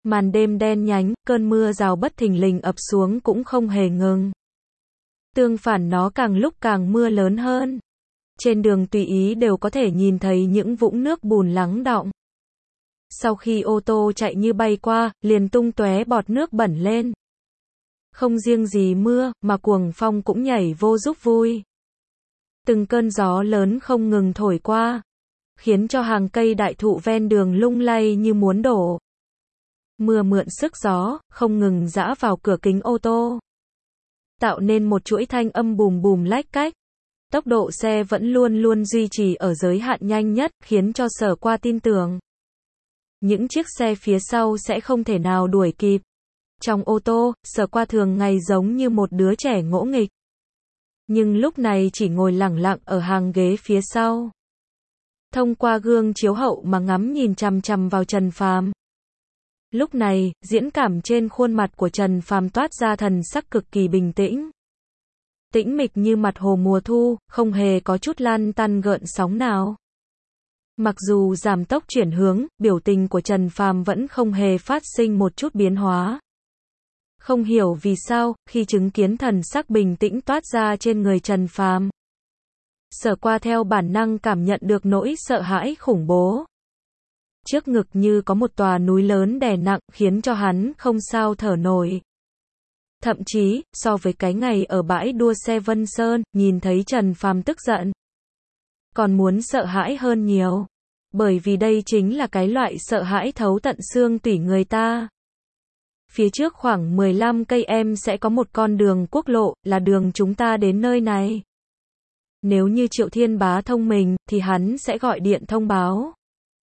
Màn đêm đen nhánh, cơn mưa rào bất thình lình ập xuống cũng không hề ngừng. Tương phản nó càng lúc càng mưa lớn hơn. Trên đường tùy ý đều có thể nhìn thấy những vũng nước bùn lắng đọng. Sau khi ô tô chạy như bay qua, liền tung tóe bọt nước bẩn lên. Không riêng gì mưa, mà cuồng phong cũng nhảy vô giúp vui. Từng cơn gió lớn không ngừng thổi qua, khiến cho hàng cây đại thụ ven đường lung lay như muốn đổ. Mưa mượn sức gió, không ngừng giã vào cửa kính ô tô, tạo nên một chuỗi thanh âm bùm bùm lách cách. Tốc độ xe vẫn luôn luôn duy trì ở giới hạn nhanh nhất, khiến cho Sở Qua tin tưởng những chiếc xe phía sau sẽ không thể nào đuổi kịp. Trong ô tô, Sở Qua thường ngày giống như một đứa trẻ ngỗ nghịch, nhưng lúc này chỉ ngồi lẳng lặng ở hàng ghế phía sau, thông qua gương chiếu hậu mà ngắm nhìn chằm chằm vào Trần Phàm. Lúc này, diễn cảm trên khuôn mặt của Trần Phàm toát ra thần sắc cực kỳ bình tĩnh. Tĩnh mịch như mặt hồ mùa thu, không hề có chút lăn tăn gợn sóng nào. Mặc dù giảm tốc chuyển hướng, biểu tình của Trần Phàm vẫn không hề phát sinh một chút biến hóa. Không hiểu vì sao, khi chứng kiến thần sắc bình tĩnh toát ra trên người Trần Phàm, Sở Qua theo bản năng cảm nhận được nỗi sợ hãi khủng bố. Trước ngực như có một tòa núi lớn đè nặng, khiến cho hắn không sao thở nổi. Thậm chí, so với cái ngày ở bãi đua xe Vân Sơn, nhìn thấy Trần Phàm tức giận, còn muốn sợ hãi hơn nhiều. Bởi vì đây chính là cái loại sợ hãi thấu tận xương tủy người ta. Phía trước khoảng 15 cây em sẽ có một con đường quốc lộ, là đường chúng ta đến nơi này. Nếu như Triệu Thiên Bá thông minh, thì hắn sẽ gọi điện thông báo,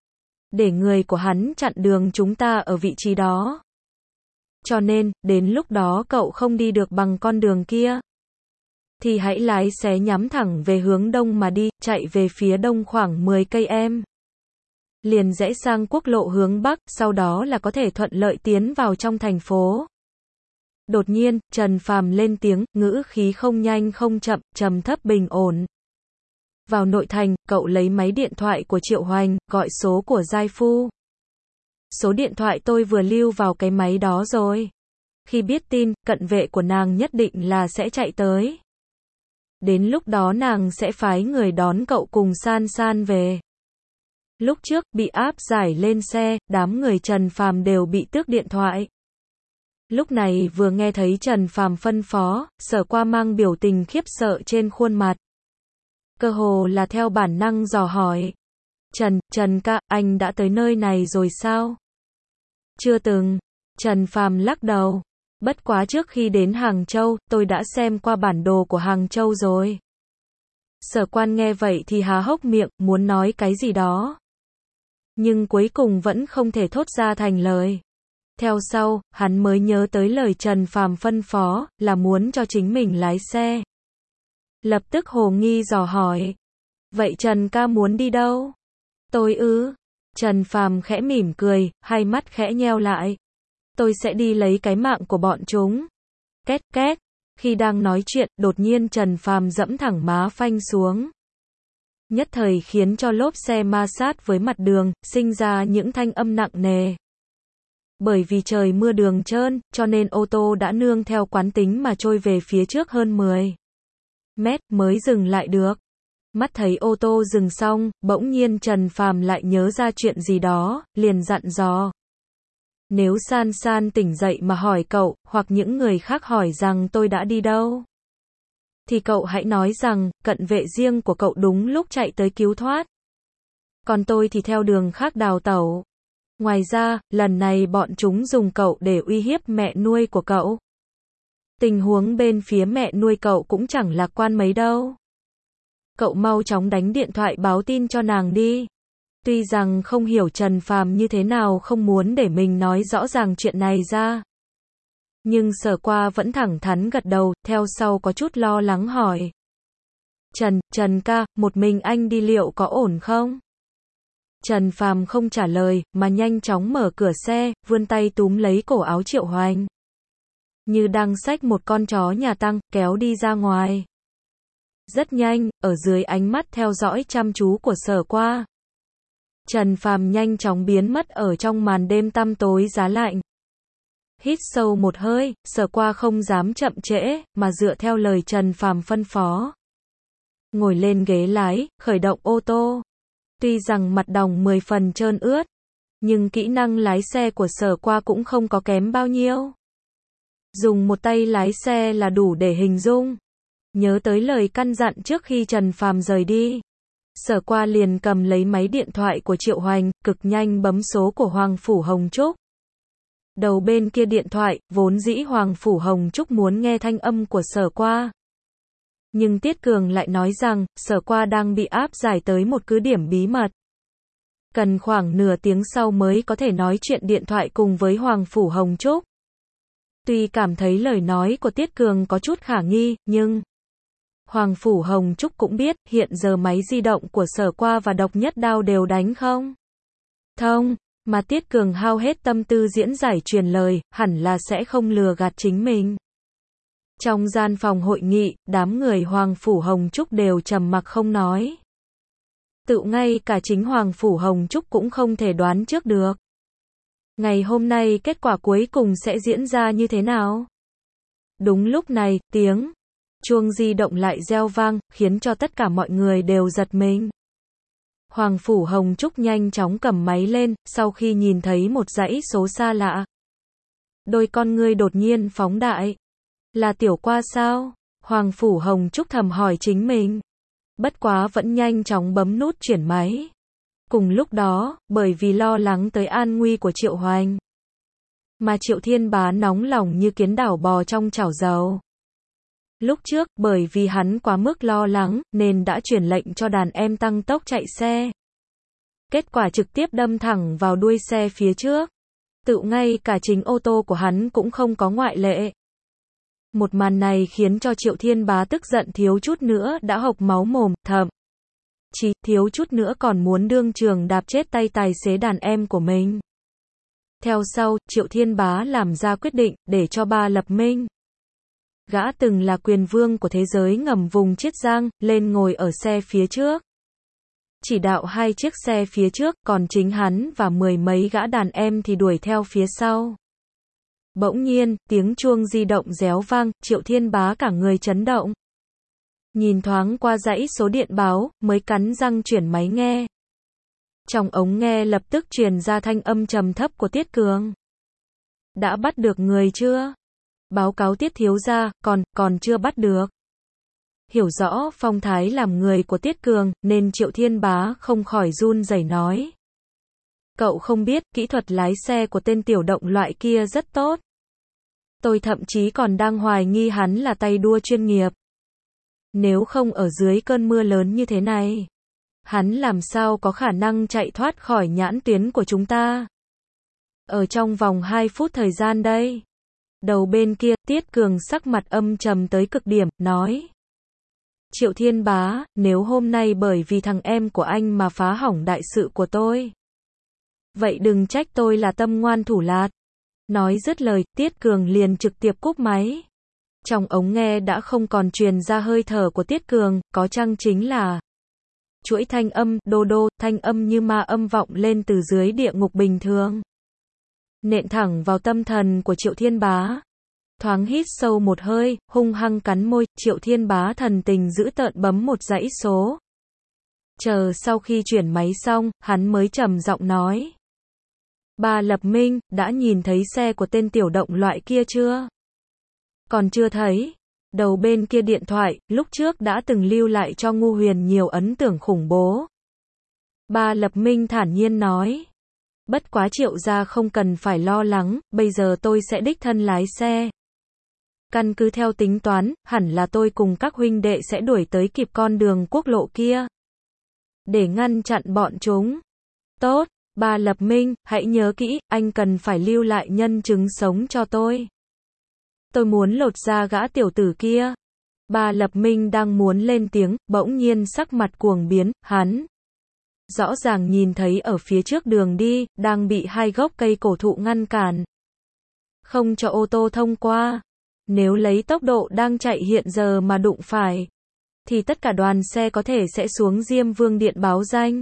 để người của hắn chặn đường chúng ta ở vị trí đó. Cho nên, đến lúc đó cậu không đi được bằng con đường kia, thì hãy lái xe nhắm thẳng về hướng đông mà đi, chạy về phía đông khoảng 10 cây em. Liền rẽ sang quốc lộ hướng bắc, sau đó là có thể thuận lợi tiến vào trong thành phố. Đột nhiên, Trần Phàm lên tiếng, ngữ khí không nhanh không chậm, trầm thấp bình ổn. Vào nội thành, cậu lấy máy điện thoại của Triệu Hoành, gọi số của Giai Phu. Số điện thoại tôi vừa lưu vào cái máy đó rồi. Khi biết tin, cận vệ của nàng nhất định là sẽ chạy tới. Đến lúc đó nàng sẽ phái người đón cậu cùng San San về. Lúc trước, bị áp giải lên xe, đám người Trần Phàm đều bị tước điện thoại. Lúc này vừa nghe thấy Trần Phàm phân phó, Sở Qua mang biểu tình khiếp sợ trên khuôn mặt. Cơ hồ là theo bản năng dò hỏi. Trần ca, anh đã tới nơi này rồi sao? Chưa từng. Trần Phàm lắc đầu. Bất quá trước khi đến Hàng Châu, tôi đã xem qua bản đồ của Hàng Châu rồi. Sở Quan nghe vậy thì há hốc miệng, muốn nói cái gì đó, nhưng cuối cùng vẫn không thể thốt ra thành lời. Theo sau, hắn mới nhớ tới lời Trần Phàm phân phó, là muốn cho chính mình lái xe. Lập tức hồ nghi dò hỏi. Vậy Trần ca muốn đi đâu? Tôi ư? Trần Phàm khẽ mỉm cười, hai mắt khẽ nheo lại. Tôi sẽ đi lấy cái mạng của bọn chúng. Két két. Khi đang nói chuyện, đột nhiên Trần Phàm giẫm thẳng má phanh xuống. Nhất thời khiến cho lốp xe ma sát với mặt đường, sinh ra những thanh âm nặng nề. Bởi vì trời mưa đường trơn, cho nên ô tô đã nương theo quán tính mà trôi về phía trước hơn 10 mét mới dừng lại được. Mắt thấy ô tô dừng xong, bỗng nhiên Trần Phàm lại nhớ ra chuyện gì đó, liền dặn dò. Nếu San San tỉnh dậy mà hỏi cậu, hoặc những người khác hỏi rằng tôi đã đi đâu, thì cậu hãy nói rằng, cận vệ riêng của cậu đúng lúc chạy tới cứu thoát. Còn tôi thì theo đường khác đào tẩu. Ngoài ra, lần này bọn chúng dùng cậu để uy hiếp mẹ nuôi của cậu. Tình huống bên phía mẹ nuôi cậu cũng chẳng lạc quan mấy đâu. Cậu mau chóng đánh điện thoại báo tin cho nàng đi. Tuy rằng không hiểu Trần Phàm như thế nào không muốn để mình nói rõ ràng chuyện này ra, nhưng Sở Qua vẫn thẳng thắn gật đầu, theo sau có chút lo lắng hỏi. Trần ca, một mình anh đi liệu có ổn không? Trần Phàm không trả lời, mà nhanh chóng mở cửa xe, vươn tay túm lấy cổ áo Triệu Hoành, như đang xách một con chó nhà tăng, kéo đi ra ngoài. Rất nhanh, ở dưới ánh mắt theo dõi chăm chú của Sở Qua, Trần Phàm nhanh chóng biến mất ở trong màn đêm tăm tối giá lạnh. Hít sâu một hơi, Sở Qua không dám chậm trễ, mà dựa theo lời Trần Phàm phân phó. Ngồi lên ghế lái, khởi động ô tô. Tuy rằng mặt đồng 10 phần trơn ướt, nhưng kỹ năng lái xe của Sở Qua cũng không có kém bao nhiêu. Dùng một tay lái xe là đủ để hình dung. Nhớ tới lời căn dặn trước khi Trần Phàm rời đi. Sở Qua liền cầm lấy máy điện thoại của Triệu Hoành, cực nhanh bấm số của Hoàng Phủ Hồng Trúc. Đầu bên kia điện thoại, vốn dĩ Hoàng Phủ Hồng Trúc muốn nghe thanh âm của Sở Qua. Nhưng Tiết Cường lại nói rằng, Sở Qua đang bị áp giải tới một cứ điểm bí mật. Cần khoảng nửa tiếng sau mới có thể nói chuyện điện thoại cùng với Hoàng Phủ Hồng Trúc. Tuy cảm thấy lời nói của Tiết Cường có chút khả nghi, nhưng Hoàng Phủ Hồng Trúc cũng biết, hiện giờ máy di động của Sở Qua và Độc Nhất Đao đều đánh không thông, mà Tiết Cường hao hết tâm tư diễn giải truyền lời, hẳn là sẽ không lừa gạt chính mình. Trong gian phòng hội nghị, đám người Hoàng Phủ Hồng Trúc đều trầm mặc không nói. Tự ngay cả chính Hoàng Phủ Hồng Trúc cũng không thể đoán trước được. Ngày hôm nay kết quả cuối cùng sẽ diễn ra như thế nào? Đúng lúc này, tiếng chuông di động lại reo vang, khiến cho tất cả mọi người đều giật mình. Hoàng Phủ Hồng Trúc nhanh chóng cầm máy lên, sau khi nhìn thấy một dãy số xa lạ. Đôi con ngươi đột nhiên phóng đại. Là Tiểu Qua sao? Hoàng Phủ Hồng Trúc thầm hỏi chính mình. Bất quá vẫn nhanh chóng bấm nút chuyển máy. Cùng lúc đó, bởi vì lo lắng tới an nguy của Triệu Hoành, mà Triệu Thiên Bá nóng lòng như kiến đảo bò trong chảo dầu. Lúc trước, bởi vì hắn quá mức lo lắng, nên đã truyền lệnh cho đàn em tăng tốc chạy xe. Kết quả trực tiếp đâm thẳng vào đuôi xe phía trước. Tự ngay cả chính ô tô của hắn cũng không có ngoại lệ. Một màn này khiến cho Triệu Thiên Bá tức giận thiếu chút nữa đã hộc máu mồm, thậm chí thiếu chút nữa còn muốn đương trường đạp chết tay tài xế đàn em của mình. Theo sau, Triệu Thiên Bá làm ra quyết định, để cho Ba Lập Minh, gã từng là quyền vương của thế giới ngầm vùng Chiết Giang, lên ngồi ở xe phía trước. Chỉ đạo hai chiếc xe phía trước, còn chính hắn và mười mấy gã đàn em thì đuổi theo phía sau. Bỗng nhiên, tiếng chuông di động réo vang, Triệu Thiên Bá cả người chấn động. Nhìn thoáng qua dãy số điện báo, mới cắn răng chuyển máy nghe. Trong ống nghe lập tức truyền ra thanh âm trầm thấp của Tiết Cường. Đã bắt được người chưa? Báo cáo Tiết thiếu gia, còn chưa bắt được. Hiểu rõ phong thái làm người của Tiết Cường, nên Triệu Thiên Bá không khỏi run rẩy nói. Cậu không biết, kỹ thuật lái xe của tên tiểu động loại kia rất tốt. Tôi thậm chí còn đang hoài nghi hắn là tay đua chuyên nghiệp. Nếu không ở dưới cơn mưa lớn như thế này, hắn làm sao có khả năng chạy thoát khỏi nhãn tuyến của chúng ta? Ở trong vòng 2 phút thời gian đây. Đầu bên kia, Tiết Cường sắc mặt âm trầm tới cực điểm, nói. Triệu Thiên Bá, nếu hôm nay bởi vì thằng em của anh mà phá hỏng đại sự của tôi, vậy đừng trách tôi là tâm ngoan thủ lạt. Nói dứt lời, Tiết Cường liền trực tiếp cúp máy. Trong ống nghe đã không còn truyền ra hơi thở của Tiết Cường, có chăng chính là chuỗi thanh âm, đô đô, thanh âm như ma âm vọng lên từ dưới địa ngục bình thường. Nện thẳng vào tâm thần của Triệu Thiên Bá. Thoáng hít sâu một hơi, hung hăng cắn môi, Triệu Thiên Bá thần tình dữ tợn bấm một dãy số. Chờ sau khi chuyển máy xong, hắn mới trầm giọng nói. Ba Lập Minh, đã nhìn thấy xe của tên tiểu động loại kia chưa? Còn chưa thấy. Đầu bên kia điện thoại, lúc trước đã từng lưu lại cho Ngô Huyền nhiều ấn tượng khủng bố. Ba Lập Minh thản nhiên nói. Bất quá Triệu gia không cần phải lo lắng, bây giờ tôi sẽ đích thân lái xe. Căn cứ theo tính toán, hẳn là tôi cùng các huynh đệ sẽ đuổi tới kịp con đường quốc lộ kia. Để ngăn chặn bọn chúng. Tốt, Ba Lập Minh, hãy nhớ kỹ, anh cần phải lưu lại nhân chứng sống cho tôi. Tôi muốn lột da gã tiểu tử kia. Ba Lập Minh đang muốn lên tiếng, bỗng nhiên sắc mặt cuồng biến, hắn rõ ràng nhìn thấy ở phía trước đường đi, đang bị hai gốc cây cổ thụ ngăn cản. Không cho ô tô thông qua. Nếu lấy tốc độ đang chạy hiện giờ mà đụng phải, thì tất cả đoàn xe có thể sẽ xuống Diêm Vương Điện báo danh.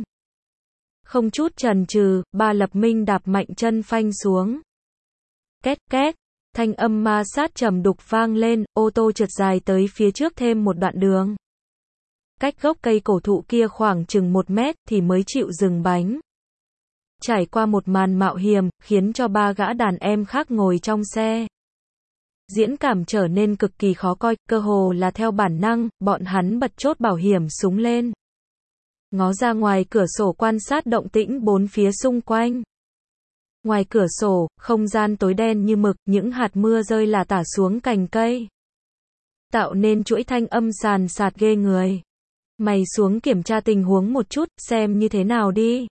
Không chút chần chừ, Ba Lập Minh đạp mạnh chân phanh xuống. Két két. Thanh âm ma sát trầm đục vang lên, ô tô trượt dài tới phía trước thêm một đoạn đường. Cách gốc cây cổ thụ kia khoảng chừng 1 mét thì mới chịu dừng bánh. Trải qua một màn mạo hiểm, khiến cho 3 gã đàn em khác ngồi trong xe. Diễn cảm trở nên cực kỳ khó coi, cơ hồ là theo bản năng, bọn hắn bật chốt bảo hiểm súng lên. Ngó ra ngoài cửa sổ quan sát động tĩnh bốn phía xung quanh. Ngoài cửa sổ, không gian tối đen như mực, những hạt mưa rơi lả tả xuống cành cây. Tạo nên chuỗi thanh âm sàn sạt ghê người. Mày xuống kiểm tra tình huống một chút, xem như thế nào đi.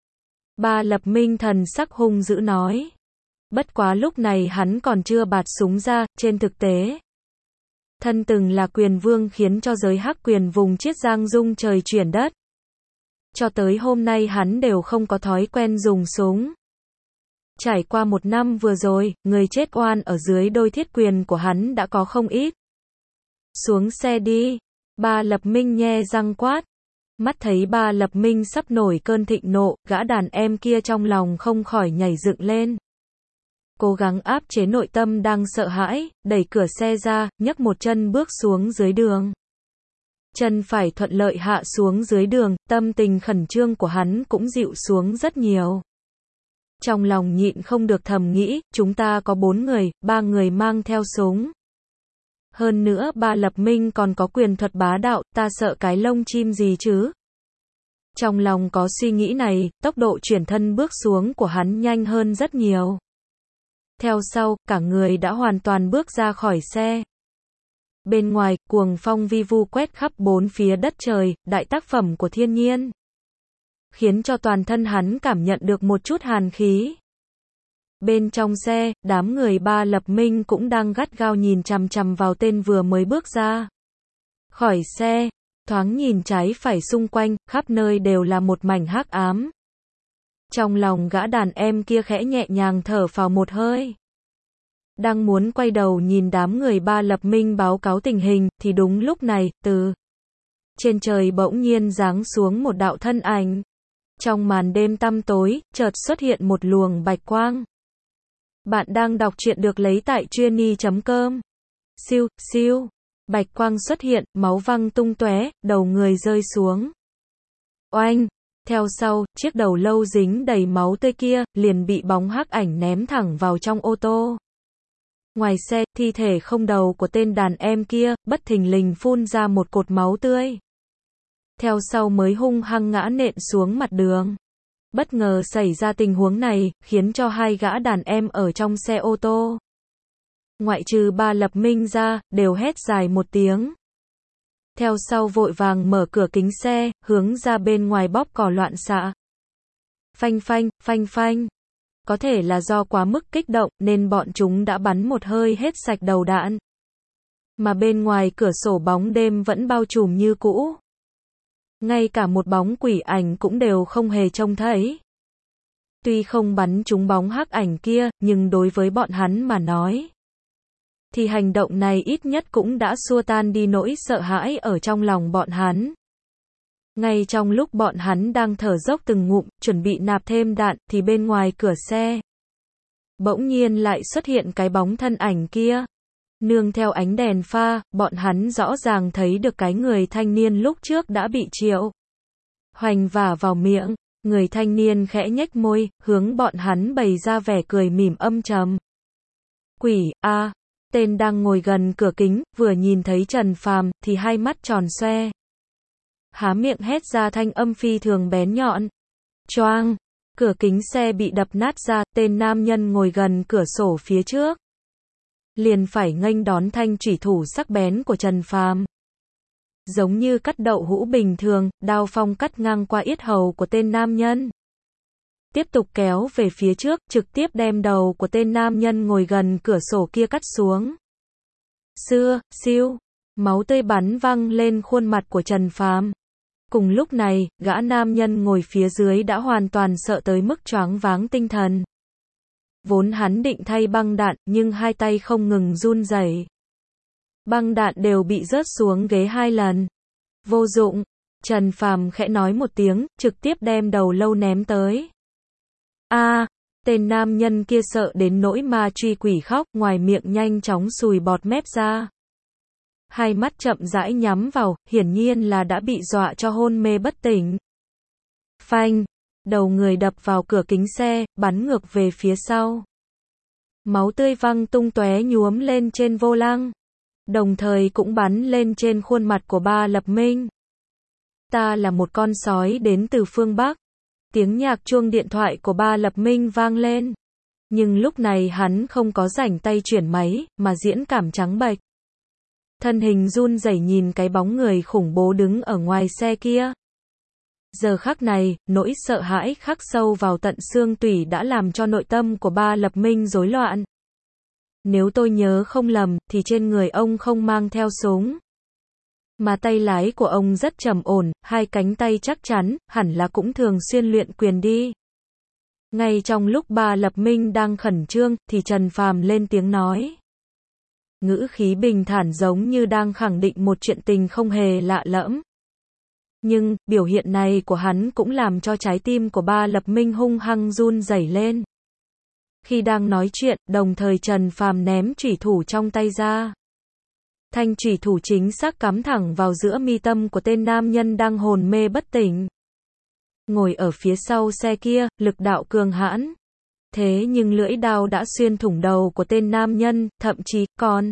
Ba Lập Minh thần sắc hung dữ nói. Bất quá lúc này hắn còn chưa bạt súng ra, trên thực tế. Thân từng là quyền vương khiến cho giới hắc quyền vùng Chiết Giang rung trời chuyển đất. Cho tới hôm nay hắn đều không có thói quen dùng súng. Trải qua 1 năm vừa rồi, người chết oan ở dưới đôi thiết quyền của hắn đã có không ít. Xuống xe đi. Ba Lập Minh nhe răng quát. Mắt thấy Ba Lập Minh sắp nổi cơn thịnh nộ, gã đàn em kia trong lòng không khỏi nhảy dựng lên. Cố gắng áp chế nội tâm đang sợ hãi, đẩy cửa xe ra, nhấc một chân bước xuống dưới đường. Chân phải thuận lợi hạ xuống dưới đường, tâm tình khẩn trương của hắn cũng dịu xuống rất nhiều. Trong lòng nhịn không được thầm nghĩ, chúng ta có 4 người, 3 người mang theo súng. Hơn nữa Ba Lập Minh còn có quyền thuật bá đạo, ta sợ cái lông chim gì chứ? Trong lòng có suy nghĩ này, tốc độ chuyển thân bước xuống của hắn nhanh hơn rất nhiều. Theo sau, cả người đã hoàn toàn bước ra khỏi xe. Bên ngoài, cuồng phong vi vu quét khắp bốn phía đất trời, đại tác phẩm của thiên nhiên. Khiến cho toàn thân hắn cảm nhận được một chút hàn khí. Bên trong xe, đám người Ba Lập Minh cũng đang gắt gao nhìn chằm chằm vào tên vừa mới bước ra. Khỏi xe, thoáng nhìn trái phải xung quanh, khắp nơi đều là một mảnh hắc ám. Trong lòng gã đàn em kia khẽ nhẹ nhàng thở phào một hơi. Đang muốn quay đầu nhìn đám người Ba Lập Minh báo cáo tình hình, thì đúng lúc này, từ trên trời bỗng nhiên giáng xuống một đạo thân ảnh. Trong màn đêm tăm tối, chợt xuất hiện một luồng bạch quang. Bạn đang đọc truyện được lấy tại truyenee.com. Siêu, siêu, bạch quang xuất hiện, máu văng tung tóe, đầu người rơi xuống. Oanh! Theo sau, chiếc đầu lâu dính đầy máu tươi kia, liền bị bóng hắc ảnh ném thẳng vào trong ô tô. Ngoài xe, thi thể không đầu của tên đàn em kia, bất thình lình phun ra một cột máu tươi. Theo sau mới hung hăng ngã nện xuống mặt đường. Bất ngờ xảy ra tình huống này, khiến cho 2 gã đàn em ở trong xe ô tô. Ngoại trừ Ba Lập Minh ra, đều hét dài một tiếng. Theo sau vội vàng mở cửa kính xe, hướng ra bên ngoài bóp cò loạn xạ. Phanh phanh, phanh phanh. Có thể là do quá mức kích động, nên bọn chúng đã bắn một hơi hết sạch đầu đạn. Mà bên ngoài cửa sổ bóng đêm vẫn bao trùm như cũ. Ngay cả một bóng quỷ ảnh cũng đều không hề trông thấy. Tuy không bắn trúng bóng hắc ảnh kia, nhưng đối với bọn hắn mà nói, thì hành động này ít nhất cũng đã xua tan đi nỗi sợ hãi ở trong lòng bọn hắn. Ngay trong lúc bọn hắn đang thở dốc từng ngụm, chuẩn bị nạp thêm đạn, thì bên ngoài cửa xe, bỗng nhiên lại xuất hiện cái bóng thân ảnh kia. Nương theo ánh đèn pha, bọn hắn rõ ràng thấy được cái người thanh niên lúc trước đã bị Triệu Hoành vả vào miệng. Người thanh niên khẽ nhếch môi, hướng bọn hắn bày ra vẻ cười mỉm âm trầm. Quỷ, a, tên đang ngồi gần cửa kính, vừa nhìn thấy Trần Phàm, thì hai mắt tròn xoe. Há miệng hét ra thanh âm phi thường bén nhọn. Choang! Cửa kính xe bị đập nát ra, tên nam nhân ngồi gần cửa sổ phía trước liền phải nghênh đón thanh chủy thủ sắc bén của Trần Phàm. Giống như cắt đậu hũ bình thường, đao phong cắt ngang qua yết hầu của tên nam nhân. Tiếp tục kéo về phía trước, trực tiếp đem đầu của tên nam nhân ngồi gần cửa sổ kia cắt xuống. Siêu, máu tươi bắn văng lên khuôn mặt của Trần Phàm. Cùng lúc này, gã nam nhân ngồi phía dưới đã hoàn toàn sợ tới mức choáng váng tinh thần. Vốn hắn định thay băng đạn, nhưng hai tay không ngừng run rẩy. Băng đạn đều bị rớt xuống ghế 2 lần. Vô dụng, Trần Phàm khẽ nói một tiếng, trực tiếp đem đầu lâu ném tới. Tên nam nhân kia sợ đến nỗi ma truy quỷ khóc, ngoài miệng nhanh chóng sùi bọt mép ra. Hai mắt chậm rãi nhắm vào, hiển nhiên là đã bị dọa cho hôn mê bất tỉnh. Phanh, đầu người đập vào cửa kính xe, bắn ngược về phía sau. Máu tươi văng tung tóe nhuốm lên trên vô lăng, đồng thời cũng bắn lên trên khuôn mặt của Ba Lập Minh. Ta là một con sói đến từ phương Bắc. Tiếng nhạc chuông điện thoại của Ba Lập Minh vang lên. Nhưng lúc này hắn không có rảnh tay chuyển máy, mà diễn cảm trắng bệch. Thân hình run rẩy nhìn cái bóng người khủng bố đứng ở ngoài xe kia. Giờ khắc này, nỗi sợ hãi khắc sâu vào tận xương tủy đã làm cho nội tâm của Ba Lập Minh rối loạn. Nếu tôi nhớ không lầm, thì trên người ông không mang theo súng. Mà tay lái của ông rất trầm ổn, hai cánh tay chắc chắn, hẳn là cũng thường xuyên luyện quyền đi. Ngay trong lúc Ba Lập Minh đang khẩn trương, thì Trần Phàm lên tiếng nói. Ngữ khí bình thản giống như đang khẳng định một chuyện tình không hề lạ lẫm. Nhưng, biểu hiện này của hắn cũng làm cho trái tim của Ba Lập Minh hung hăng run rẩy lên. Khi đang nói chuyện, đồng thời Trần Phàm ném chủy thủ trong tay ra. Thanh chủy thủ chính xác cắm thẳng vào giữa mi tâm của tên nam nhân đang hồn mê bất tỉnh. Ngồi ở phía sau xe kia, lực đạo cường hãn. Thế nhưng lưỡi đao đã xuyên thủng đầu của tên nam nhân, thậm chí còn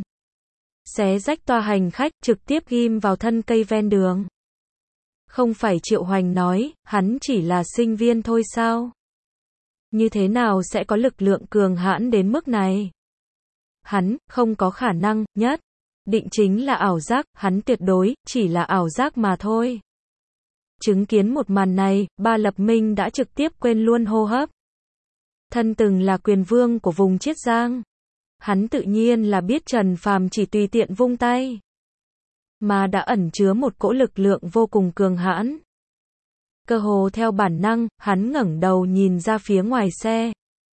xé rách toa hành khách, trực tiếp ghim vào thân cây ven đường. Không phải Triệu Hoành nói, hắn chỉ là sinh viên thôi sao? Như thế nào sẽ có lực lượng cường hãn đến mức này? Hắn, không có khả năng, nhất định chính là ảo giác, hắn tuyệt đối, chỉ là ảo giác mà thôi. Chứng kiến một màn này, Ba Lập Minh đã trực tiếp quên luôn hô hấp. Thân từng là quyền vương của vùng Chiết Giang. Hắn tự nhiên là biết Trần Phàm chỉ tùy tiện vung tay, mà đã ẩn chứa một cỗ lực lượng vô cùng cường hãn. Cơ hồ theo bản năng, hắn ngẩng đầu nhìn ra phía ngoài xe.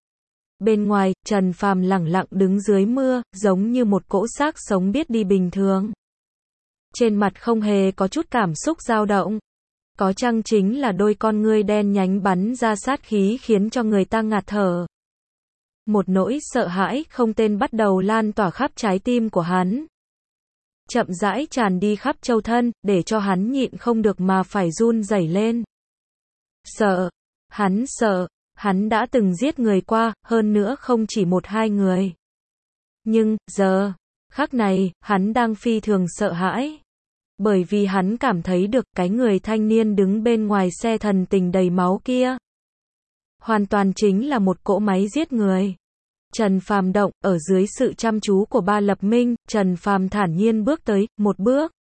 Bên ngoài, Trần Phàm lẳng lặng đứng dưới mưa, giống như một cỗ xác sống biết đi bình thường. Trên mặt không hề có chút cảm xúc dao động. Có chăng chính là đôi con ngươi đen nhánh bắn ra sát khí khiến cho người ta ngạt thở. Một nỗi sợ hãi không tên bắt đầu lan tỏa khắp trái tim của hắn. Chậm rãi tràn đi khắp châu thân, để cho hắn nhịn không được mà phải run rẩy lên. Sợ. Hắn đã từng giết người qua, hơn nữa không chỉ một hai người. Nhưng, giờ khắc này, hắn đang phi thường sợ hãi. Bởi vì hắn cảm thấy được cái người thanh niên đứng bên ngoài xe thần tình đầy máu kia. Hoàn toàn chính là một cỗ máy giết người. Trần Phàm động, ở dưới sự chăm chú của Ba Lập Minh, Trần Phàm thản nhiên bước tới, một bước,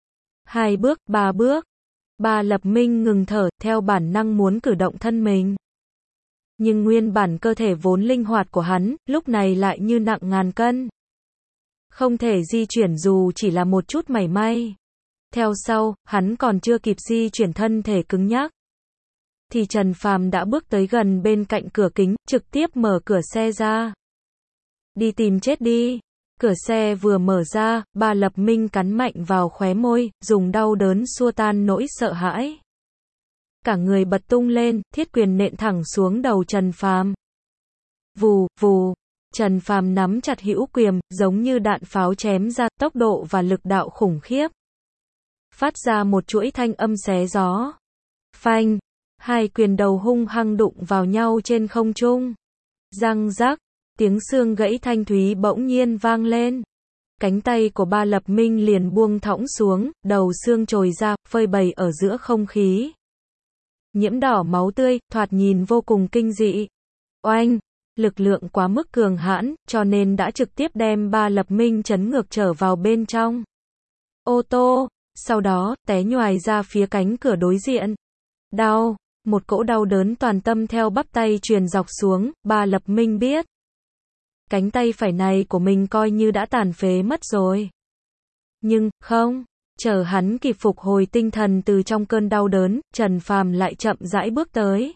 hai bước, ba bước. Ba Lập Minh ngừng thở, theo bản năng muốn cử động thân mình. Nhưng nguyên bản cơ thể vốn linh hoạt của hắn, lúc này lại như nặng ngàn cân. Không thể di chuyển dù chỉ là một chút mảy may. Theo sau, hắn còn chưa kịp di chuyển thân thể cứng nhắc, thì Trần Phàm đã bước tới gần bên cạnh cửa kính, trực tiếp mở cửa xe ra. Đi tìm chết đi. Cửa xe vừa mở ra, Ba Lập Minh cắn mạnh vào khóe môi, dùng đau đớn xua tan nỗi sợ hãi. Cả người bật tung lên, thiết quyền nện thẳng xuống đầu Trần Phàm. Vù, vù. Trần Phàm nắm chặt hữu quyền, giống như đạn pháo chém ra, tốc độ và lực đạo khủng khiếp. Phát ra một chuỗi thanh âm xé gió. Phanh. Hai quyền đầu hung hăng đụng vào nhau trên không trung. Răng rắc. Tiếng xương gãy thanh thúy bỗng nhiên vang lên. Cánh tay của Ba Lập Minh liền buông thõng xuống, đầu xương trồi ra, phơi bày ở giữa không khí. Nhiễm đỏ máu tươi, thoạt nhìn vô cùng kinh dị. Oanh! Lực lượng quá mức cường hãn, cho nên đã trực tiếp đem Ba Lập Minh chấn ngược trở vào bên trong ô tô, sau đó, té nhoài ra phía cánh cửa đối diện. Đau! Một cỗ đau đớn toàn tâm theo bắp tay truyền dọc xuống, Ba Lập Minh biết. Cánh tay phải này của mình coi như đã tàn phế mất rồi. Nhưng, không, chờ hắn kịp phục hồi tinh thần từ trong cơn đau đớn, Trần Phàm lại chậm rãi bước tới.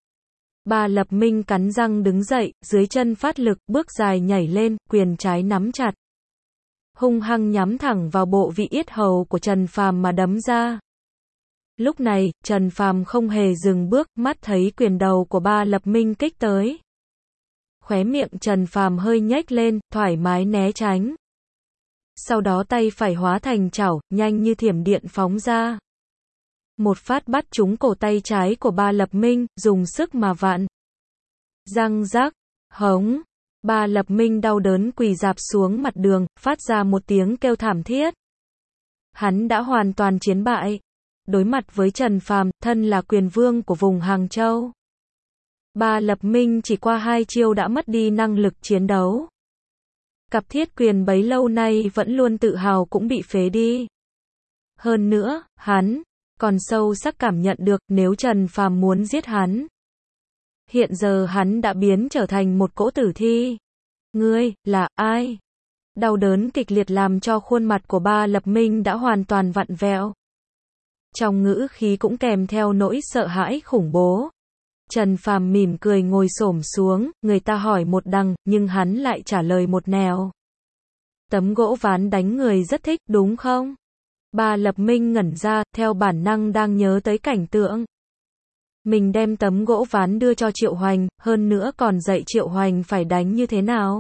Ba Lập Minh cắn răng đứng dậy, dưới chân phát lực, bước dài nhảy lên, quyền trái nắm chặt. Hung hăng nhắm thẳng vào bộ vị yết hầu của Trần Phàm mà đấm ra. Lúc này, Trần Phàm không hề dừng bước, mắt thấy quyền đầu của Ba Lập Minh kích tới. Khóe miệng Trần Phàm hơi nhếch lên, thoải mái né tránh. Sau đó tay phải hóa thành chảo, nhanh như thiểm điện phóng ra. Một phát bắt trúng cổ tay trái của Ba Lập Minh, dùng sức mà vặn. Răng rắc, hống. Ba Lập Minh đau đớn quỳ rạp xuống mặt đường, phát ra một tiếng kêu thảm thiết. Hắn đã hoàn toàn chiến bại. Đối mặt với Trần Phàm, thân là quyền vương của vùng Hàng Châu. Ba Lập Minh chỉ qua 2 chiêu đã mất đi năng lực chiến đấu. Cặp thiết quyền bấy lâu nay vẫn luôn tự hào cũng bị phế đi. Hơn nữa, hắn còn sâu sắc cảm nhận được nếu Trần Phàm muốn giết hắn. Hiện giờ hắn đã biến trở thành một cỗ tử thi. Ngươi, là ai? Đau đớn kịch liệt làm cho khuôn mặt của Ba Lập Minh đã hoàn toàn vặn vẹo. Trong ngữ khí cũng kèm theo nỗi sợ hãi khủng bố. Trần Phàm mỉm cười ngồi xổm xuống, người ta hỏi một đằng, nhưng hắn lại trả lời một nẻo. Tấm gỗ ván đánh người rất thích, đúng không? Ba Lập Minh ngẩn ra, theo bản năng đang nhớ tới cảnh tượng. Mình đem tấm gỗ ván đưa cho Triệu Hoành, hơn nữa còn dạy Triệu Hoành phải đánh như thế nào.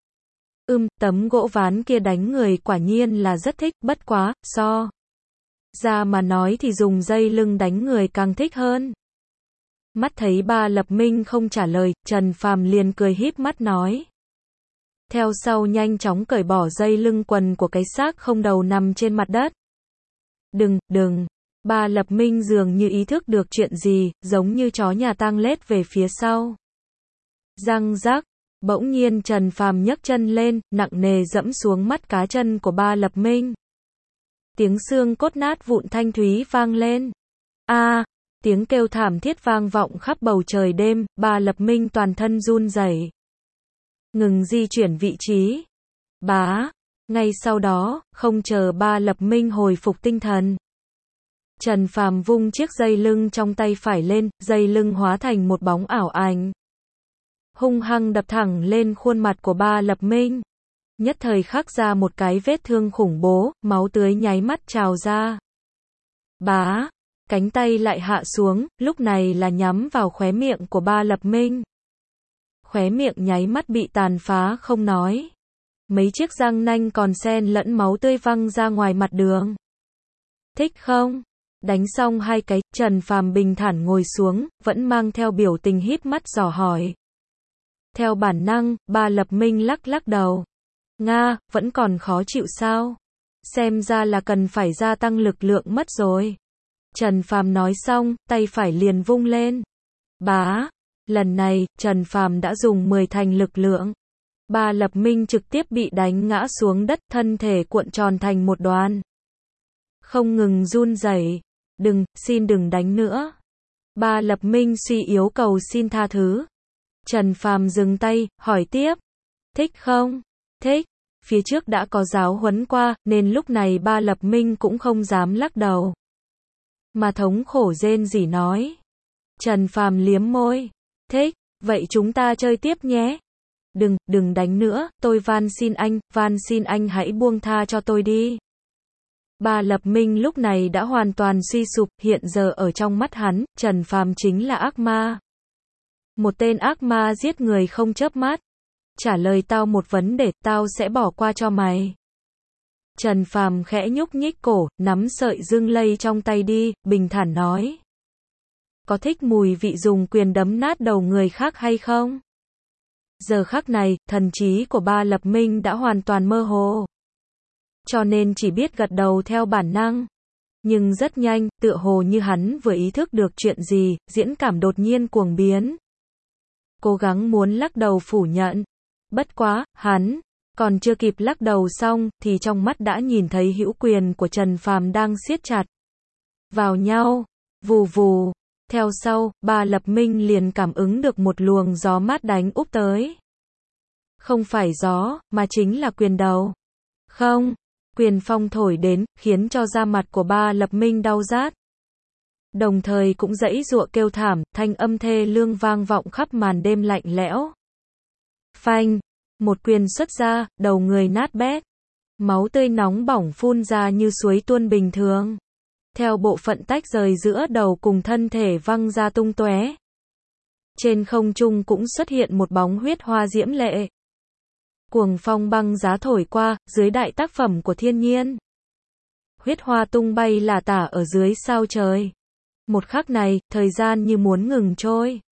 Tấm gỗ ván kia đánh người quả nhiên là rất thích, bất quá, so ra mà nói thì dùng dây lưng đánh người càng thích hơn. Mắt thấy Ba Lập Minh không trả lời, Trần Phàm liền cười híp mắt nói. Theo sau nhanh chóng cởi bỏ dây lưng quần của cái xác không đầu nằm trên mặt đất. Đừng. Ba Lập Minh dường như ý thức được chuyện gì, giống như chó nhà tang lết về phía sau. Răng rắc, bỗng nhiên Trần Phàm nhấc chân lên, nặng nề dẫm xuống mắt cá chân của Ba Lập Minh. Tiếng xương cốt nát vụn thanh thúy vang lên. Tiếng kêu thảm thiết vang vọng khắp bầu trời đêm, Ba Lập Minh toàn thân run rẩy. Ngừng di chuyển vị trí. Bá. Ngay sau đó, không chờ Ba Lập Minh hồi phục tinh thần. Trần Phàm vung chiếc dây lưng trong tay phải lên, dây lưng hóa thành một bóng ảo ảnh. Hung hăng đập thẳng lên khuôn mặt của Ba Lập Minh. Nhất thời khắc ra một cái vết thương khủng bố, máu tươi nháy mắt trào ra. Bá. Cánh tay lại hạ xuống, lúc này là nhắm vào khóe miệng của Ba Lập Minh. Khóe miệng nháy mắt bị tàn phá không nói. Mấy chiếc răng nanh còn xen lẫn máu tươi văng ra ngoài mặt đường. Thích không? Đánh xong 2 cái, Trần Phàm bình thản ngồi xuống, vẫn mang theo biểu tình híp mắt dò hỏi. Theo bản năng, Ba Lập Minh lắc đầu. Nga, vẫn còn khó chịu sao? Xem ra là cần phải gia tăng lực lượng mất rồi. Trần Phàm nói xong, tay phải liền vung lên. Bá. Lần này, Trần Phàm đã dùng 10 thành lực lượng. Ba Lập Minh trực tiếp bị đánh ngã xuống đất, thân thể cuộn tròn thành một đoàn. Không ngừng run rẩy. Xin đừng đánh nữa. Ba Lập Minh suy yếu cầu xin tha thứ. Trần Phàm dừng tay, hỏi tiếp. Thích không? Thích. Phía trước đã có giáo huấn qua, nên lúc này Ba Lập Minh cũng không dám lắc đầu. Mà thống khổ rên rỉ nói. Trần Phàm liếm môi. Thích, vậy chúng ta chơi tiếp nhé. Đừng đánh nữa, tôi van xin anh hãy buông tha cho tôi đi. Ba Lập Minh lúc này đã hoàn toàn suy sụp, hiện giờ ở trong mắt hắn, Trần Phàm chính là ác ma. Một tên ác ma giết người không chớp mắt. Trả lời tao một vấn đề, tao sẽ bỏ qua cho mày. Trần Phàm khẽ nhúc nhích cổ, nắm sợi dưng lây trong tay đi, bình thản nói. Có thích mùi vị dùng quyền đấm nát đầu người khác hay không? Giờ khắc này, thần trí của Ba Lập Minh đã hoàn toàn mơ hồ. Cho nên chỉ biết gật đầu theo bản năng. Nhưng rất nhanh, tựa hồ như hắn vừa ý thức được chuyện gì, diễn cảm đột nhiên cuồng biến. Cố gắng muốn lắc đầu phủ nhận. Bất quá, hắn còn chưa kịp lắc đầu xong, thì trong mắt đã nhìn thấy hữu quyền của Trần Phàm đang siết chặt vào nhau. Vù vù. Theo sau, Ba Lập Minh liền cảm ứng được một luồng gió mát đánh úp tới. Không phải gió, mà chính là quyền đầu. Không. Quyền phong thổi đến, khiến cho da mặt của Ba Lập Minh đau rát. Đồng thời cũng giãy giụa kêu thảm, thanh âm thê lương vang vọng khắp màn đêm lạnh lẽo. Phanh. Một quyền xuất ra, đầu người nát bét. Máu tươi nóng bỏng phun ra như suối tuôn bình thường. Theo bộ phận tách rời giữa đầu cùng thân thể văng ra tung tóe. Trên không trung cũng xuất hiện một bóng huyết hoa diễm lệ. Cuồng phong băng giá thổi qua, dưới đại tác phẩm của thiên nhiên. Huyết hoa tung bay lả tả ở dưới sao trời. Một khắc này, thời gian như muốn ngừng trôi.